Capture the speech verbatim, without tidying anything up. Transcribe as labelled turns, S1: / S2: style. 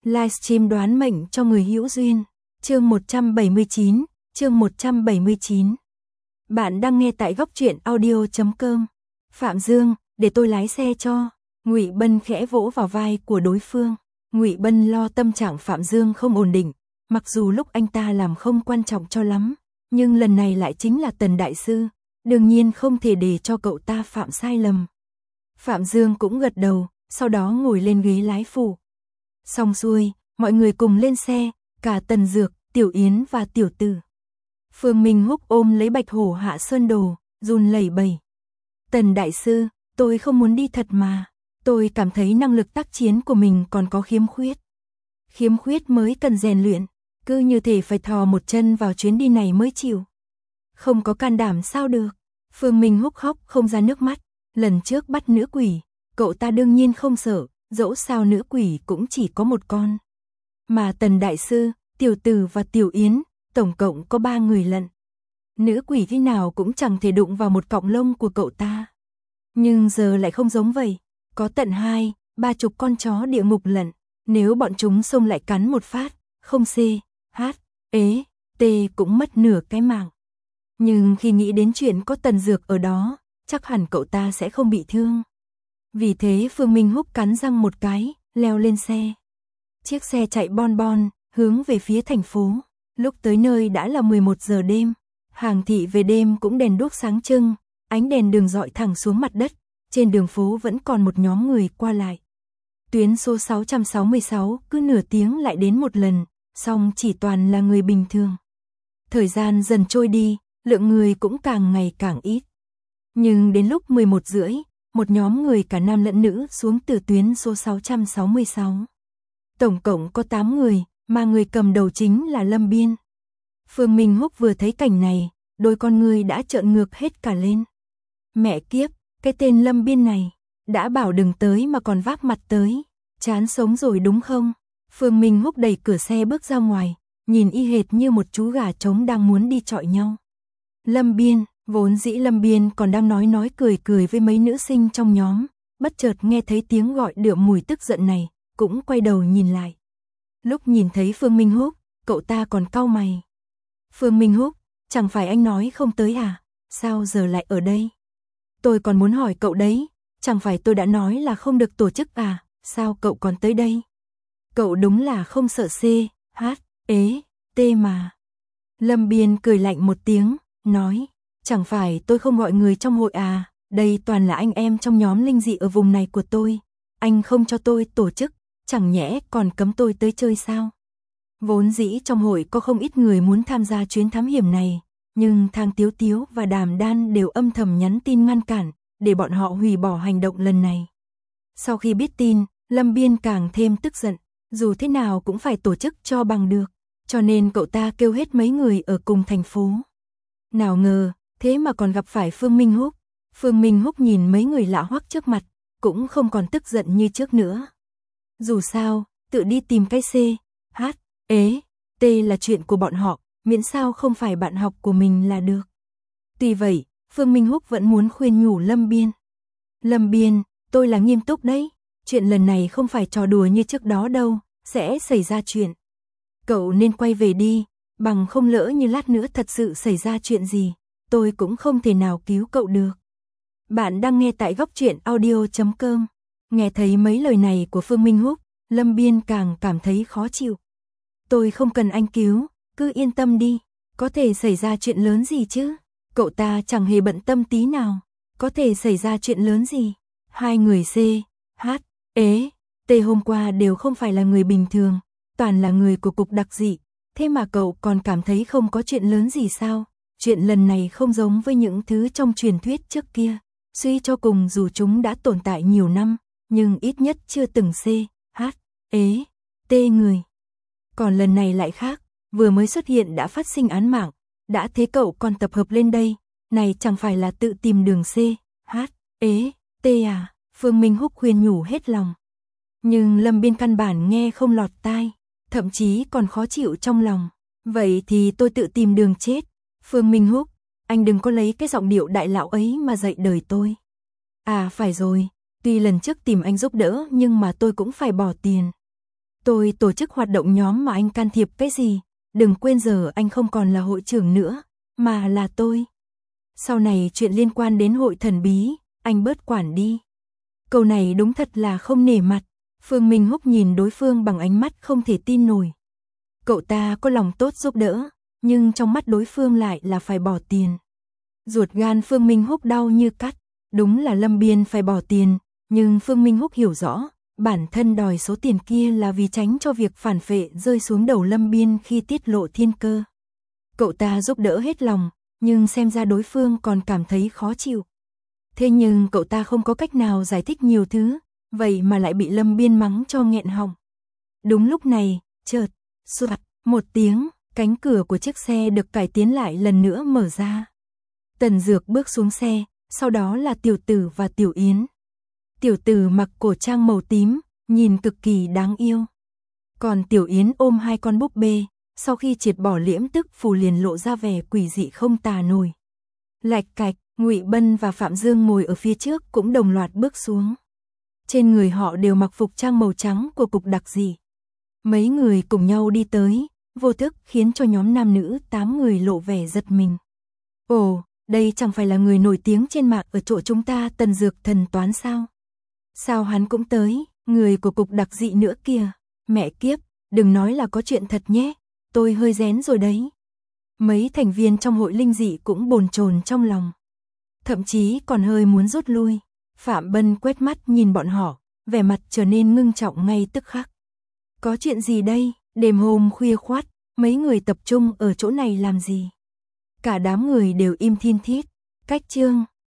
S1: Livestream đoán mệnh cho người hữu duyên. Chương một trăm bảy mươi chín, chương một trăm bảy mươi chín. Bạn đang nghe tại góc truyện audio chấm com. Phạm Dương, để tôi lái xe cho. Ngụy Bân khẽ vỗ vào vai của đối phương. Ngụy Bân lo tâm trạng Phạm Dương không ổn định, mặc dù lúc anh ta làm không quan trọng cho lắm, nhưng lần này lại chính là Tần đại sư, đương nhiên không thể để cho cậu ta phạm sai lầm. Phạm Dương cũng gật đầu, sau đó ngồi lên ghế lái phụ. Xong xuôi, mọi người cùng lên xe, cả Tần Dược, Tiểu Yến và Tiểu Tử. Phương Minh Húc ôm lấy Bạch Hổ Hạ Sơn Đồ, run lẩy bẩy. Tần đại sư, tôi không muốn đi thật mà. Tôi cảm thấy năng lực tác chiến của mình còn có khiếm khuyết. Khiếm khuyết mới cần rèn luyện, cứ như thể phải thò một chân vào chuyến đi này mới chịu. Không có can đảm sao được. Phương Minh Húc khóc không ra nước mắt. Lần trước bắt nữ quỷ, cậu ta đương nhiên không sợ, dẫu sao nữ quỷ cũng chỉ có một con. Mà Tần đại sư, Tiểu Tử và Tiểu Yến, tổng cộng có ba người lận. Nữ quỷ thế nào cũng chẳng thể đụng vào một cọng lông của cậu ta. Nhưng giờ lại không giống vậy. Có tận hai, ba chục con chó địa ngục lận. Nếu bọn chúng xông lại cắn một phát, không C, H, ế, T cũng mất nửa cái mạng. Nhưng khi nghĩ đến chuyện có Tần Dược ở đó, chắc hẳn cậu ta sẽ không bị thương. Vì thế Phương Minh Húc cắn răng một cái, leo lên xe. Chiếc xe chạy bon bon, hướng về phía thành phố. Lúc tới nơi đã là mười một giờ đêm. Hàng thị về đêm cũng đèn đuốc sáng trưng, ánh đèn đường rọi thẳng xuống mặt đất. Trên đường phố vẫn còn một nhóm người qua lại. Tuyến số sáu trăm sáu mươi sáu cứ nửa tiếng lại đến một lần, song chỉ toàn là người bình thường. Thời gian dần trôi đi, lượng người cũng càng ngày càng ít. Nhưng đến lúc mười một rưỡi, một nhóm người cả nam lẫn nữ xuống từ tuyến số sáu trăm sáu mươi sáu. Tổng cộng có tám người, mà người cầm đầu chính là Lâm Biên. Phương Minh Húc vừa thấy cảnh này, đôi con người đã trợn ngược hết cả lên. Mẹ kiếp, cái tên Lâm Biên này, đã bảo đừng tới mà còn vác mặt tới, chán sống rồi đúng không? Phương Minh Húc đẩy cửa xe bước ra ngoài, nhìn y hệt như một chú gà trống đang muốn đi chọi nhau. Lâm Biên, vốn dĩ Lâm Biên còn đang nói nói cười cười với mấy nữ sinh trong nhóm, bất chợt nghe thấy tiếng gọi đượm mùi tức giận này, cũng quay đầu nhìn lại. Lúc nhìn thấy Phương Minh Húc, cậu ta còn cau mày. Phương Minh Húc, chẳng phải anh nói không tới à? Sao giờ lại ở đây? Tôi còn muốn hỏi cậu đấy, chẳng phải tôi đã nói là không được tổ chức à, sao cậu còn tới đây? Cậu đúng là không sợ C, H, ế, T mà. Lâm Biên cười lạnh một tiếng, nói, chẳng phải tôi không gọi người trong hội à, đây toàn là anh em trong nhóm linh dị ở vùng này của tôi. Anh không cho tôi tổ chức, chẳng nhẽ còn cấm tôi tới chơi sao? Vốn dĩ trong hội có không ít người muốn tham gia chuyến thám hiểm này. Nhưng Thang Tiếu Tiếu và Đàm Đan đều âm thầm nhắn tin ngăn cản, để bọn họ hủy bỏ hành động lần này. Sau khi biết tin, Lâm Biên càng thêm tức giận, dù thế nào cũng phải tổ chức cho bằng được, cho nên cậu ta kêu hết mấy người ở cùng thành phố. Nào ngờ, thế mà còn gặp phải Phương Minh Húc. Phương Minh Húc nhìn mấy người lạ hoắc trước mặt, cũng không còn tức giận như trước nữa. Dù sao, tự đi tìm cái C, H, ế, T là chuyện của bọn họ. Miễn sao không phải bạn học của mình là được. Tuy vậy, Phương Minh Húc vẫn muốn khuyên nhủ Lâm Biên. Lâm Biên, tôi là nghiêm túc đấy. Chuyện lần này không phải trò đùa như trước đó đâu, sẽ xảy ra chuyện. Cậu nên quay về đi, bằng không lỡ như lát nữa thật sự xảy ra chuyện gì, tôi cũng không thể nào cứu cậu được. Bạn đang nghe tại góc truyện audio chấm com. Nghe thấy mấy lời này của Phương Minh Húc, Lâm Biên càng cảm thấy khó chịu. Tôi không cần anh cứu. Cứ yên tâm đi, có thể xảy ra chuyện lớn gì chứ? Cậu ta chẳng hề bận tâm tí nào, có thể xảy ra chuyện lớn gì? Hai người C, H, ế, T hôm qua đều không phải là người bình thường, toàn là người của cục đặc dị, thế mà cậu còn cảm thấy không có chuyện lớn gì sao? Chuyện lần này không giống với những thứ trong truyền thuyết trước kia, suy cho cùng dù chúng đã tồn tại nhiều năm, nhưng ít nhất chưa từng C, H, ế, T người. Còn lần này lại khác. Vừa mới xuất hiện đã phát sinh án mạng, đã thế cậu còn tập hợp lên đây, này chẳng phải là tự tìm đường C, H, ế, T à? Phương Minh Húc khuyên nhủ hết lòng. Nhưng Lâm Biên căn bản nghe không lọt tai, thậm chí còn khó chịu trong lòng. Vậy thì tôi tự tìm đường chết. Phương Minh Húc, anh đừng có lấy cái giọng điệu đại lão ấy mà dạy đời tôi. À phải rồi, tuy lần trước tìm anh giúp đỡ nhưng mà tôi cũng phải bỏ tiền. Tôi tổ chức hoạt động nhóm mà anh can thiệp cái gì? Đừng quên giờ anh không còn là hội trưởng nữa, mà là tôi. Sau này chuyện liên quan đến hội thần bí, anh bớt quản đi. Câu này đúng thật là không nể mặt. Phương Minh Húc nhìn đối phương bằng ánh mắt không thể tin nổi. Cậu ta có lòng tốt giúp đỡ, nhưng trong mắt đối phương lại là phải bỏ tiền. Ruột gan Phương Minh Húc đau như cắt. Đúng là Lâm Biên phải bỏ tiền, nhưng Phương Minh Húc hiểu rõ, bản thân đòi số tiền kia là vì tránh cho việc phản phệ rơi xuống đầu Lâm Biên khi tiết lộ thiên cơ. Cậu ta giúp đỡ hết lòng, nhưng xem ra đối phương còn cảm thấy khó chịu. Thế nhưng cậu ta không có cách nào giải thích nhiều thứ, vậy mà lại bị Lâm Biên mắng cho nghẹn họng. Đúng lúc này, chợt, soạt, một tiếng, cánh cửa của chiếc xe được cải tiến lại lần nữa mở ra. Tần Dược bước xuống xe, sau đó là Tiểu Tử và Tiểu Yến. Tiểu Tử mặc cổ trang màu tím, nhìn cực kỳ đáng yêu. Còn Tiểu Yến ôm hai con búp bê, sau khi triệt bỏ liễm tức phù liền lộ ra vẻ quỷ dị không tả nổi. Lạch cạch, Ngụy Bân và Phạm Dương ngồi ở phía trước cũng đồng loạt bước xuống. Trên người họ đều mặc phục trang màu trắng của cục đặc dị. Mấy người cùng nhau đi tới, vô thức khiến cho nhóm nam nữ tám người lộ vẻ giật mình. Ồ, đây chẳng phải là người nổi tiếng trên mạng ở chỗ chúng ta Tần Dược thần toán sao? Sao hắn cũng tới, người của cục đặc dị nữa kìa. Mẹ kiếp, đừng nói là có chuyện thật nhé, tôi hơi rén rồi đấy. Mấy thành viên trong hội linh dị cũng bồn chồn trong lòng. Thậm chí còn hơi muốn rút lui. Phạm Bân quét mắt nhìn bọn họ, vẻ mặt trở nên ngưng trọng ngay tức khắc. Có chuyện gì đây? Đêm hôm khuya khoắt, mấy người tập trung ở chỗ này làm gì? Cả đám người đều im thin thít. Cách chương